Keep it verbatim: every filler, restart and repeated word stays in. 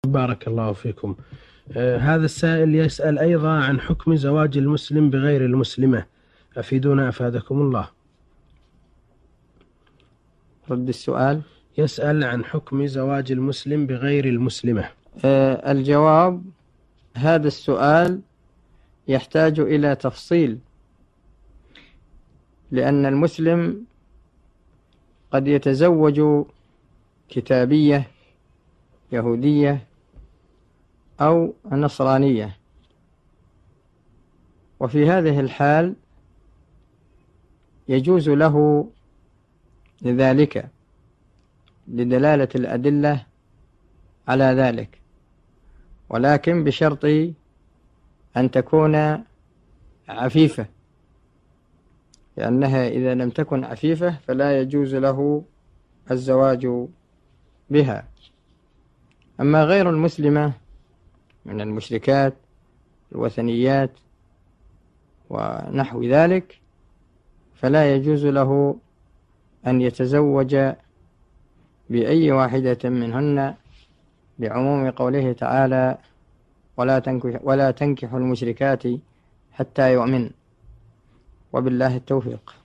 بارك الله فيكم. آه هذا السائل يسأل أيضا عن حكم زواج المسلم بغير المسلمة، أفيدونا أفادكم الله. رد السؤال. يسأل عن حكم زواج المسلم بغير المسلمة. آه الجواب: هذا السؤال يحتاج إلى تفصيل، لأن المسلم قد يتزوج كتابية يهودية أو نصرانية، وفي هذه الحال يجوز له ذلك لدلالة الأدلة على ذلك، ولكن بشرط أن تكون عفيفة، لأنها إذا لم تكن عفيفة فلا يجوز له الزواج بها. أما غير المسلمة من المشركات الوثنيات ونحو ذلك فلا يجوز له أن يتزوج بأي واحدة منهن، لعموم قوله تعالى: ولا تنكح ولا تنكحوا المشركات حتى يؤمن. وبالله التوفيق.